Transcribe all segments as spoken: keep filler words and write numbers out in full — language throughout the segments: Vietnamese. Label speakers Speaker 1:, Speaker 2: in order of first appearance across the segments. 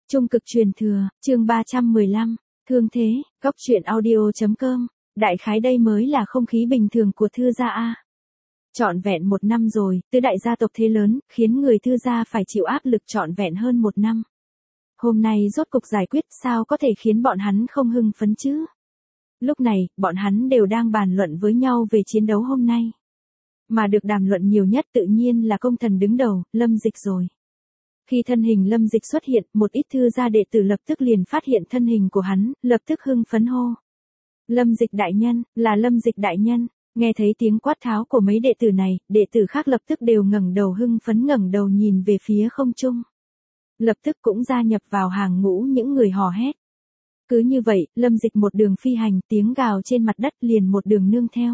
Speaker 1: Trung cực truyền thừa, chương ba trăm mười lăm, thương thế, góc truyện audio.com, đại khái đây mới là không khí bình thường của Thư gia a. Trọn vẹn một năm rồi, tứ đại gia tộc thế lớn, khiến người Thư gia phải chịu áp lực trọn vẹn hơn một năm. Hôm nay rốt cục giải quyết, sao có thể khiến bọn hắn không hưng phấn chứ? Lúc này, bọn hắn đều đang bàn luận với nhau về chiến đấu hôm nay. Mà được đàm luận nhiều nhất tự nhiên là công thần đứng đầu, Lâm Dịch rồi. Khi thân hình Lâm Dịch xuất hiện, một ít Thư gia đệ tử lập tức liền phát hiện thân hình của hắn, lập tức hưng phấn hô. Lâm Dịch đại nhân, là Lâm Dịch đại nhân. Nghe thấy tiếng quát tháo của mấy đệ tử này, đệ tử khác lập tức đều ngẩng đầu hưng phấn ngẩng đầu nhìn về phía không trung. Lập tức cũng gia nhập vào hàng ngũ những người hò hét. Cứ như vậy, Lâm Dịch một đường phi hành, tiếng gào trên mặt đất liền một đường nương theo.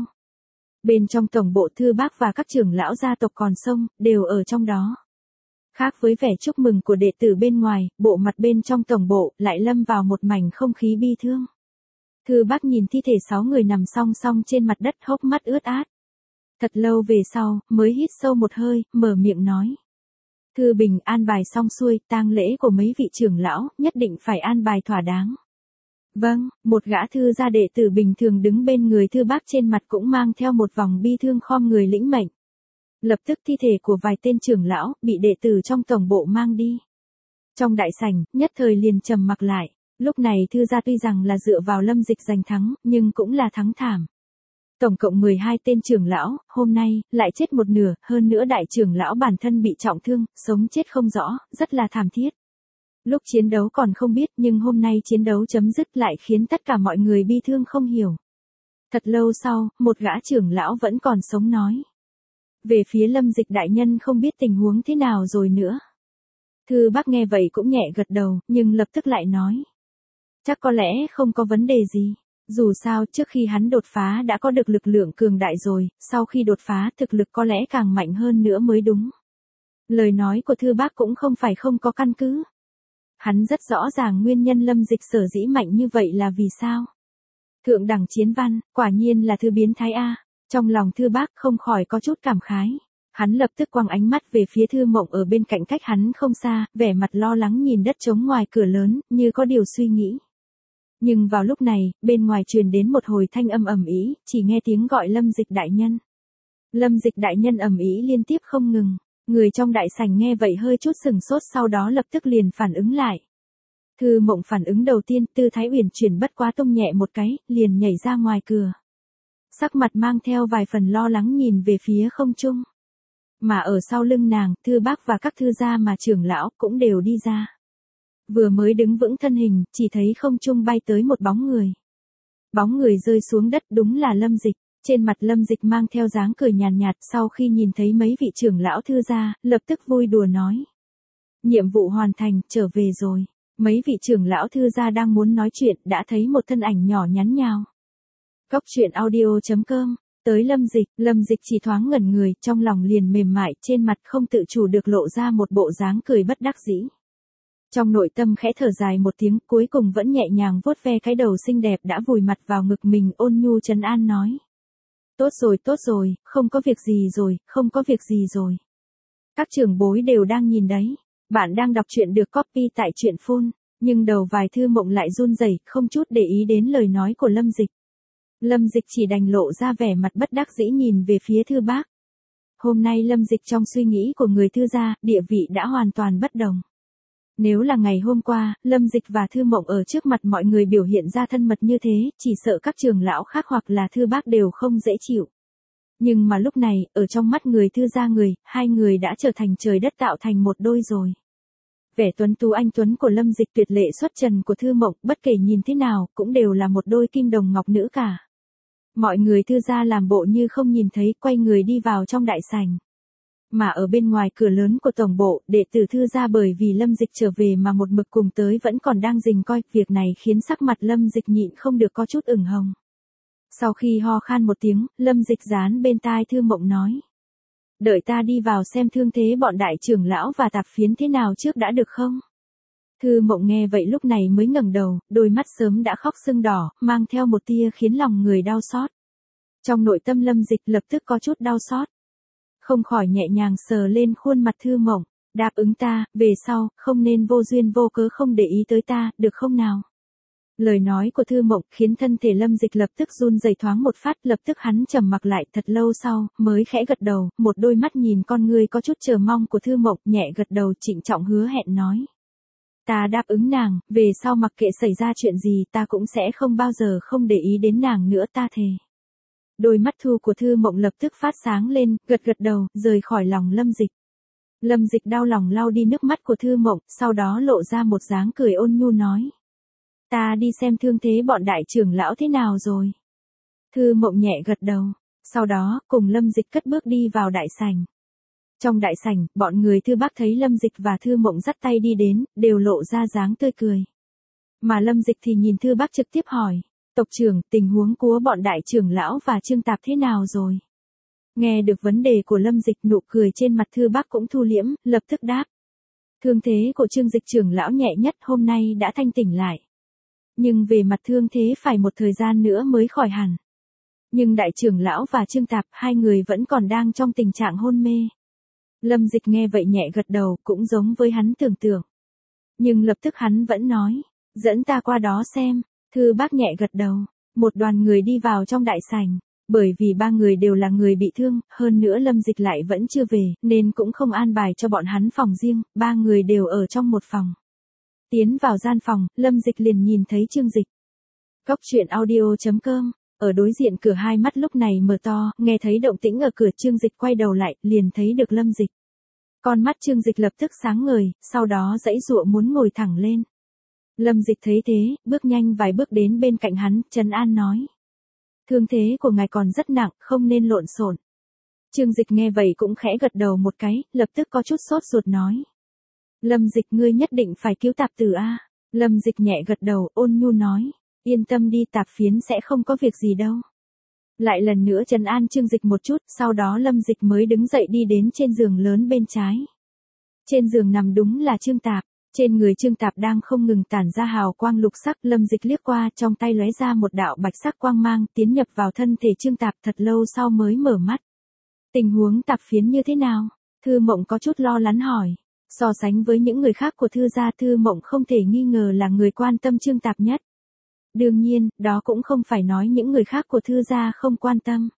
Speaker 1: Bên trong tổng bộ Thư Bác và các trưởng lão gia tộc còn sông, đều ở trong đó. Khác với vẻ chúc mừng của đệ tử bên ngoài, bộ mặt bên trong tổng bộ lại lâm vào một mảnh không khí bi thương. Thư Bác nhìn thi thể sáu người nằm song song trên mặt đất, hốc mắt ướt át. Thật lâu về sau, mới hít sâu một hơi, mở miệng nói. Thư Bình an bài xong xuôi, tang lễ của mấy vị trưởng lão, nhất định phải an bài thỏa đáng. Vâng, một gã Thư gia đệ tử bình thường đứng bên người Thư Bác trên mặt cũng mang theo một vòng bi thương khom người lĩnh mệnh. Lập tức thi thể của vài tên trưởng lão, bị đệ tử trong tổng bộ mang đi. Trong đại sảnh, nhất thời liền trầm mặc lại. Lúc này Thư gia tuy rằng là dựa vào Lâm Dịch giành thắng, nhưng cũng là thắng thảm. Tổng cộng mười hai tên trưởng lão, hôm nay, lại chết một nửa, hơn nữa đại trưởng lão bản thân bị trọng thương, sống chết không rõ, rất là thảm thiết. Lúc chiến đấu còn không biết, nhưng hôm nay chiến đấu chấm dứt lại khiến tất cả mọi người bi thương không hiểu. Thật lâu sau, một gã trưởng lão vẫn còn sống nói. Về phía Lâm Dịch đại nhân không biết tình huống thế nào rồi nữa. Thư Bác nghe vậy cũng nhẹ gật đầu, nhưng lập tức lại nói. Chắc có lẽ không có vấn đề gì. Dù sao trước khi hắn đột phá đã có được lực lượng cường đại rồi, sau khi đột phá thực lực có lẽ càng mạnh hơn nữa mới đúng. Lời nói của Thư Bác cũng không phải không có căn cứ. Hắn rất rõ ràng nguyên nhân Lâm Dịch sở dĩ mạnh như vậy là vì sao. Thượng đẳng chiến văn, quả nhiên là thư biến thái A. Trong lòng Thư Bác không khỏi có chút cảm khái. Hắn lập tức quăng ánh mắt về phía Thư Mộng ở bên cạnh cách hắn không xa, vẻ mặt lo lắng nhìn đất trống ngoài cửa lớn, như có điều suy nghĩ. Nhưng vào lúc này, bên ngoài truyền đến một hồi thanh âm ầm ĩ, chỉ nghe tiếng gọi Lâm Dịch đại nhân. Lâm Dịch đại nhân ầm ĩ liên tiếp không ngừng. Người trong đại sảnh nghe vậy hơi chút sừng sốt, sau đó lập tức liền phản ứng lại. Thư Mộng phản ứng đầu tiên, tư thái uyển chuyển bất quá tung nhẹ một cái, liền nhảy ra ngoài cửa. Sắc mặt mang theo vài phần lo lắng nhìn về phía không trung. Mà ở sau lưng nàng, Thư Bác và các thư gia mà trưởng lão cũng đều đi ra. Vừa mới đứng vững thân hình, chỉ thấy không trung bay tới một bóng người. Bóng người rơi xuống đất đúng là Lâm Dịch. Trên mặt Lâm Dịch mang theo dáng cười nhàn nhạt, sau khi nhìn thấy mấy vị trưởng lão Thư gia, lập tức vui đùa nói. Nhiệm vụ hoàn thành, trở về rồi. Mấy vị trưởng lão Thư gia đang muốn nói chuyện, đã thấy một thân ảnh nhỏ nhắn nhào. Góc truyện audio.com, tới Lâm Dịch, Lâm Dịch chỉ thoáng ngẩn người, trong lòng liền mềm mại, trên mặt không tự chủ được lộ ra một bộ dáng cười bất đắc dĩ. Trong nội tâm khẽ thở dài một tiếng, cuối cùng vẫn nhẹ nhàng vuốt ve cái đầu xinh đẹp đã vùi mặt vào ngực mình, ôn nhu trấn an nói. Tốt rồi, tốt rồi, không có việc gì rồi, không có việc gì rồi. Các trưởng bối đều đang nhìn đấy. Bạn đang đọc truyện được copy tại truyện phone, nhưng đầu vài Thư Mộng lại run rẩy, không chút để ý đến lời nói của Lâm Dịch. Lâm Dịch chỉ đành lộ ra vẻ mặt bất đắc dĩ nhìn về phía Thư Bác. Hôm nay Lâm Dịch trong suy nghĩ của người Thư gia, địa vị đã hoàn toàn bất đồng. Nếu là ngày hôm qua, Lâm Dịch và Thư Mộng ở trước mặt mọi người biểu hiện ra thân mật như thế, chỉ sợ các trưởng lão khác hoặc là Thư Bác đều không dễ chịu. Nhưng mà lúc này, ở trong mắt người Thư gia người, hai người đã trở thành trời đất tạo thành một đôi rồi. Vẻ tuấn tú anh tuấn của Lâm Dịch, tuyệt lệ xuất trần của Thư Mộng, bất kể nhìn thế nào, cũng đều là một đôi kim đồng ngọc nữ cả. Mọi người Thư gia làm bộ như không nhìn thấy, quay người đi vào trong đại sảnh. Mà ở bên ngoài cửa lớn của tổng bộ, đệ tử Thư gia bởi vì Lâm Dịch trở về mà một mực cùng tới vẫn còn đang rình coi, việc này khiến sắc mặt Lâm Dịch nhịn không được có chút ửng hồng. Sau khi ho khan một tiếng, Lâm Dịch dán bên tai Thư Mộng nói. Đợi ta đi vào xem thương thế bọn đại trưởng lão và tạp phiến thế nào trước đã được không? Thư Mộng nghe vậy lúc này mới ngẩng đầu, đôi mắt sớm đã khóc sưng đỏ, mang theo một tia khiến lòng người đau xót. Trong nội tâm Lâm Dịch lập tức có chút đau xót. Không khỏi nhẹ nhàng sờ lên khuôn mặt Thư Mộng. Đáp ứng ta, về sau, không nên vô duyên vô cớ không để ý tới ta, được không nào? Lời nói của Thư Mộng khiến thân thể Lâm Dịch lập tức run rẩy thoáng một phát, lập tức hắn trầm mặc lại, thật lâu sau, mới khẽ gật đầu, một đôi mắt nhìn con ngươi có chút chờ mong của Thư Mộng, nhẹ gật đầu trịnh trọng hứa hẹn nói. Ta đáp ứng nàng, về sau mặc kệ xảy ra chuyện gì ta cũng sẽ không bao giờ không để ý đến nàng nữa, ta thề. Đôi mắt thu của Thư Mộng lập tức phát sáng lên, gật gật đầu, rời khỏi lòng Lâm Dịch. Lâm Dịch đau lòng lau đi nước mắt của Thư Mộng, sau đó lộ ra một dáng cười ôn nhu nói. Ta đi xem thương thế bọn đại trưởng lão thế nào rồi. Thư Mộng nhẹ gật đầu, sau đó, cùng Lâm Dịch cất bước đi vào đại sảnh. Trong đại sảnh, bọn người Thư Bác thấy Lâm Dịch và Thư Mộng dắt tay đi đến, đều lộ ra dáng tươi cười. Mà Lâm Dịch thì nhìn Thư Bác trực tiếp hỏi, tộc trưởng, tình huống của bọn đại trưởng lão và Trương Tạp thế nào rồi? Nghe được vấn đề của Lâm Dịch, nụ cười trên mặt Thư Bác cũng thu liễm, lập tức đáp. Thương thế của Trương Dịch trưởng lão nhẹ nhất, hôm nay đã thanh tỉnh lại. Nhưng về mặt thương thế phải một thời gian nữa mới khỏi hẳn. Nhưng đại trưởng lão và Trương Tạp, hai người vẫn còn đang trong tình trạng hôn mê. Lâm Dịch nghe vậy nhẹ gật đầu, cũng giống với hắn tưởng tượng. Nhưng lập tức hắn vẫn nói, dẫn ta qua đó xem. Thư Bác nhẹ gật đầu, một đoàn người đi vào trong đại sảnh. Bởi vì ba người đều là người bị thương, hơn nữa Lâm Dịch lại vẫn chưa về, nên cũng không an bài cho bọn hắn phòng riêng, ba người đều ở trong một phòng. Tiến vào gian phòng, Lâm Dịch liền nhìn thấy Trương Dịch. Cốc truyện audio chấm com, ở đối diện cửa hai mắt lúc này mở to, nghe thấy động tĩnh ở cửa, Trương Dịch quay đầu lại, liền thấy được Lâm Dịch. Con mắt Trương Dịch lập tức sáng ngời, sau đó giãy giụa muốn ngồi thẳng lên. Lâm Dịch thấy thế, bước nhanh vài bước đến bên cạnh hắn, trấn an nói. Thương thế của ngài còn rất nặng, không nên lộn xộn. Trương Dịch nghe vậy cũng khẽ gật đầu một cái, lập tức có chút sốt ruột nói. Lâm Dịch, ngươi nhất định phải cứu Tạp Tử a. Lâm Dịch nhẹ gật đầu, ôn nhu nói. Yên tâm đi, Tạp Phiến sẽ không có việc gì đâu. Lại lần nữa trấn an Trương Dịch một chút, sau đó Lâm Dịch mới đứng dậy đi đến trên giường lớn bên trái. Trên giường nằm đúng là Trương Tạp. Trên người Trương Tạp đang không ngừng tản ra hào quang lục sắc, Lâm Dịch liếc qua, trong tay lóe ra một đạo bạch sắc quang mang, tiến nhập vào thân thể Trương Tạp, thật lâu sau mới mở mắt. Tình huống Tạp Phiến như thế nào? Thư Mộng có chút lo lắng hỏi. So sánh với những người khác của Thư gia, Thư Mộng không thể nghi ngờ là người quan tâm Trương Tạp nhất. Đương nhiên, đó cũng không phải nói những người khác của Thư gia không quan tâm.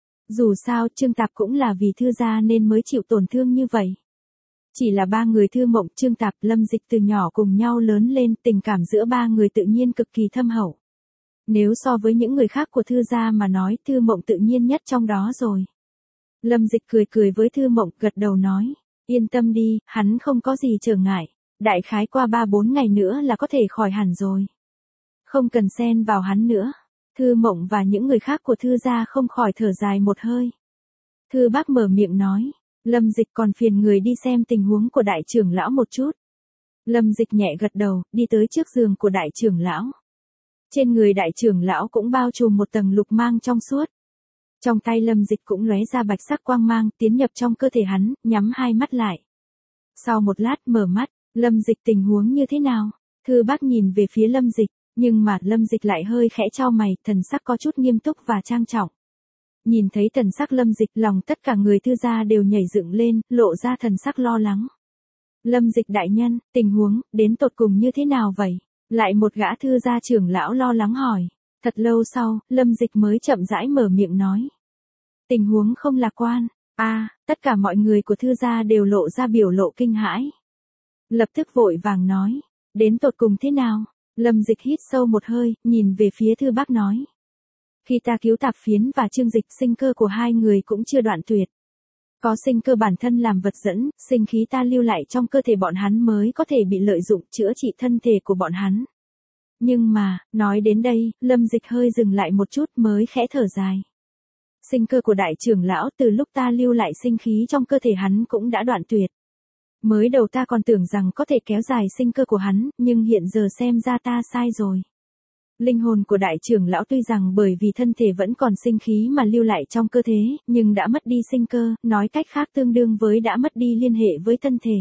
Speaker 1: Dù sao, Trương Tạp cũng là vì Thư gia nên mới chịu tổn thương như vậy. Chỉ là ba người Thư Mộng, Trương Tạp, Lâm Dịch từ nhỏ cùng nhau lớn lên, tình cảm giữa ba người tự nhiên cực kỳ thâm hậu. Nếu so với những người khác của Thư gia mà nói, Thư Mộng tự nhiên nhất trong đó rồi. Lâm Dịch cười cười với Thư Mộng, gật đầu nói. Yên tâm đi, hắn không có gì trở ngại. Đại khái qua ba bốn ngày nữa là có thể khỏi hẳn rồi. Không cần xen vào hắn nữa. Thư Mộng và những người khác của Thư gia không khỏi thở dài một hơi. Thư Bác mở miệng nói. Lâm Dịch, còn phiền người đi xem tình huống của đại trưởng lão một chút. Lâm Dịch nhẹ gật đầu, đi tới trước giường của đại trưởng lão. Trên người đại trưởng lão cũng bao trùm một tầng lục mang trong suốt. Trong tay Lâm Dịch cũng lóe ra bạch sắc quang mang, tiến nhập trong cơ thể hắn, nhắm hai mắt lại. Sau một lát mở mắt, Lâm Dịch, tình huống như thế nào? Thư Bác nhìn về phía Lâm Dịch, nhưng mà Lâm Dịch lại hơi khẽ chau mày, thần sắc có chút nghiêm túc và trang trọng. Nhìn thấy thần sắc Lâm Dịch, lòng tất cả người Thư gia đều nhảy dựng lên, lộ ra thần sắc lo lắng. Lâm Dịch đại nhân, tình huống, đến tột cùng như thế nào vậy? Lại một gã Thư gia trưởng lão lo lắng hỏi. Thật lâu sau, Lâm Dịch mới chậm rãi mở miệng nói. Tình huống không lạc quan. A, à, tất cả mọi người của Thư gia đều lộ ra biểu lộ kinh hãi. Lập tức vội vàng nói. Đến tột cùng thế nào? Lâm Dịch hít sâu một hơi, nhìn về phía Thư Bác nói. Khi ta cứu Tạp Phiến và Trương Dịch, sinh cơ của hai người cũng chưa đoạn tuyệt. Có sinh cơ bản thân làm vật dẫn, sinh khí ta lưu lại trong cơ thể bọn hắn mới có thể bị lợi dụng chữa trị thân thể của bọn hắn. Nhưng mà, nói đến đây, Lâm Dịch hơi dừng lại một chút mới khẽ thở dài. Sinh cơ của đại trưởng lão từ lúc ta lưu lại sinh khí trong cơ thể hắn cũng đã đoạn tuyệt. Mới đầu ta còn tưởng rằng có thể kéo dài sinh cơ của hắn, nhưng hiện giờ xem ra ta sai rồi. Linh hồn của đại trưởng lão tuy rằng bởi vì thân thể vẫn còn sinh khí mà lưu lại trong cơ thể, nhưng đã mất đi sinh cơ, nói cách khác tương đương với đã mất đi liên hệ với thân thể.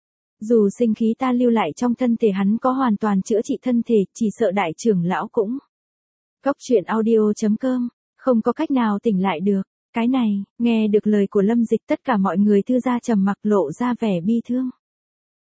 Speaker 1: Dù sinh khí ta lưu lại trong thân thể hắn có hoàn toàn chữa trị thân thể, chỉ sợ đại trưởng lão cũng. Cốc truyện audio chấm com, không có cách nào tỉnh lại được. Cái này, nghe được lời của Lâm Dịch, tất cả mọi người Thư gia trầm mặc, lộ ra vẻ bi thương.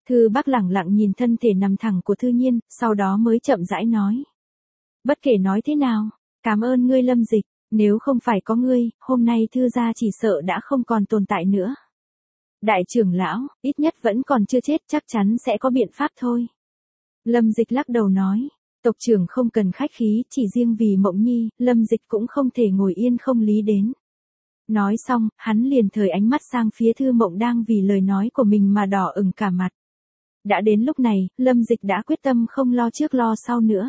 Speaker 1: Thư Bác lẳng lặng nhìn thân thể nằm thẳng của Thư Nhiên, sau đó mới chậm rãi nói. Bất kể nói thế nào, cảm ơn ngươi Lâm Dịch, nếu không phải có ngươi, hôm nay Thư gia chỉ sợ đã không còn tồn tại nữa. Đại trưởng lão, ít nhất vẫn còn chưa chết, chắc chắn sẽ có biện pháp thôi. Lâm Dịch lắc đầu nói, tộc trưởng không cần khách khí, chỉ riêng vì Mộng Nhi, Lâm Dịch cũng không thể ngồi yên không lý đến. Nói xong, hắn liền thời ánh mắt sang phía Thư Mộng đang vì lời nói của mình mà đỏ ửng cả mặt. Đã đến lúc này, Lâm Dịch đã quyết tâm không lo trước lo sau nữa.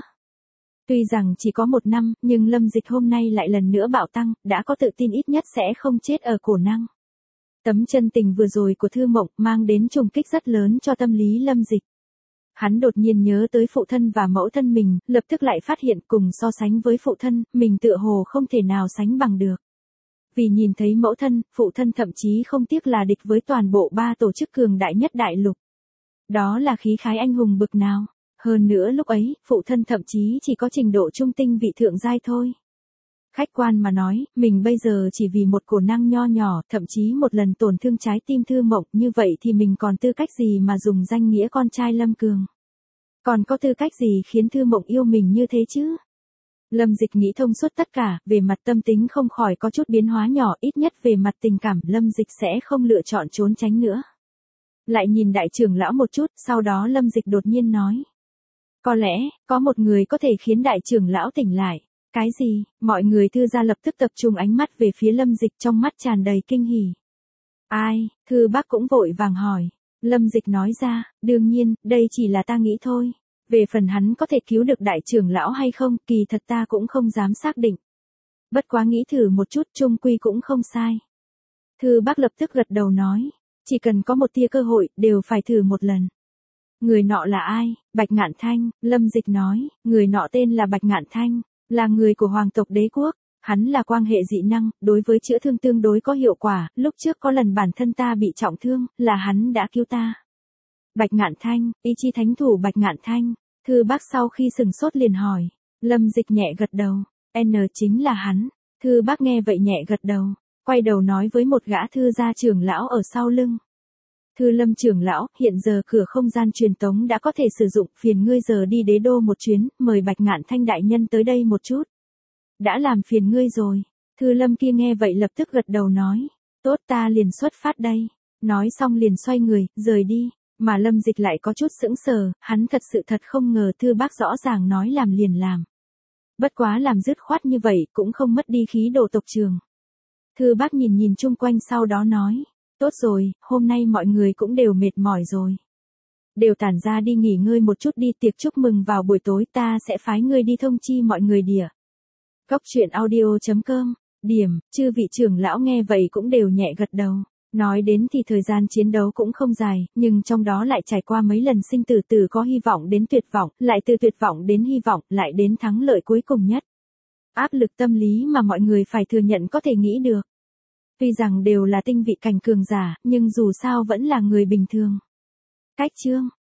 Speaker 1: Tuy rằng chỉ có một năm, nhưng Lâm Dịch hôm nay lại lần nữa bạo tăng, đã có tự tin ít nhất sẽ không chết ở cổ năng. Tấm chân tình vừa rồi của Thư Mộng mang đến trùng kích rất lớn cho tâm lý Lâm Dịch. Hắn đột nhiên nhớ tới phụ thân và mẫu thân mình, lập tức lại phát hiện cùng so sánh với phụ thân, mình tựa hồ không thể nào sánh bằng được. Vì nhìn thấy mẫu thân, phụ thân thậm chí không tiếc là địch với toàn bộ ba tổ chức cường đại nhất đại lục. Đó là khí khái anh hùng bực nào. Hơn nữa lúc ấy, phụ thân thậm chí chỉ có trình độ trung tinh vị thượng giai thôi. Khách quan mà nói, mình bây giờ chỉ vì một cổ năng nho nhỏ, thậm chí một lần tổn thương trái tim Thư Mộng, như vậy thì mình còn tư cách gì mà dùng danh nghĩa con trai Lâm Cường. Còn có tư cách gì khiến Thư Mộng yêu mình như thế chứ? Lâm Dịch nghĩ thông suốt tất cả, về mặt tâm tính không khỏi có chút biến hóa nhỏ, ít nhất về mặt tình cảm, Lâm Dịch sẽ không lựa chọn trốn tránh nữa. Lại nhìn đại trưởng lão một chút, sau đó Lâm Dịch đột nhiên nói. Có lẽ, có một người có thể khiến đại trưởng lão tỉnh lại. Cái gì? Mọi người Thư gia lập tức tập trung ánh mắt về phía Lâm Dịch, trong mắt tràn đầy kinh hỉ. Ai? Thư Bác cũng vội vàng hỏi. Lâm Dịch nói ra, đương nhiên, đây chỉ là ta nghĩ thôi. Về phần hắn có thể cứu được đại trưởng lão hay không, kỳ thật ta cũng không dám xác định. Bất quá nghĩ thử một chút, chung quy cũng không sai. Thư Bác lập tức gật đầu nói, chỉ cần có một tia cơ hội, đều phải thử một lần. Người nọ là ai? Bạch Ngạn Thanh. Lâm Dịch nói, người nọ tên là Bạch Ngạn Thanh, là người của hoàng tộc đế quốc. Hắn là quan hệ dị năng, đối với chữa thương tương đối có hiệu quả, lúc trước có lần bản thân ta bị trọng thương, là hắn đã cứu ta. Bạch Ngạn Thanh, ý chi thánh thủ Bạch Ngạn Thanh. Thư Bác sau khi sừng sốt liền hỏi. Lâm Dịch nhẹ gật đầu, N chính là hắn. Thư Bác nghe vậy nhẹ gật đầu, quay đầu nói với một gã thư gia trưởng lão ở sau lưng. Thư Lâm trưởng lão, hiện giờ cửa không gian truyền tống đã có thể sử dụng, phiền ngươi giờ đi đế đô một chuyến, mời Bạch Ngạn Thanh đại nhân tới đây một chút. Đã làm phiền ngươi rồi. Thư Lâm kia nghe vậy lập tức gật đầu nói, tốt ta liền xuất phát đây. Nói xong liền xoay người, rời đi. Mà Lâm Dịch lại có chút sững sờ, hắn thật sự thật không ngờ Thư Bác rõ ràng nói làm liền làm. Bất quá làm dứt khoát như vậy cũng không mất đi khí độ tộc trường. Thư Bác nhìn nhìn chung quanh sau đó nói, tốt rồi, hôm nay mọi người cũng đều mệt mỏi rồi. Đều tản ra đi nghỉ ngơi một chút đi, tiệc chúc mừng vào buổi tối ta sẽ phái ngươi đi thông chi mọi người đỉa. Góc truyện audio chấm com, điểm, chư vị trưởng lão nghe vậy cũng đều nhẹ gật đầu. Nói đến thì thời gian chiến đấu cũng không dài, nhưng trong đó lại trải qua mấy lần sinh tử, từ có hy vọng đến tuyệt vọng, lại từ tuyệt vọng đến hy vọng, lại đến thắng lợi cuối cùng nhất. Áp lực tâm lý mà mọi người phải thừa nhận có thể nghĩ được. Tuy rằng đều là tinh vị cảnh cường giả, nhưng dù sao vẫn là người bình thường. Cách chương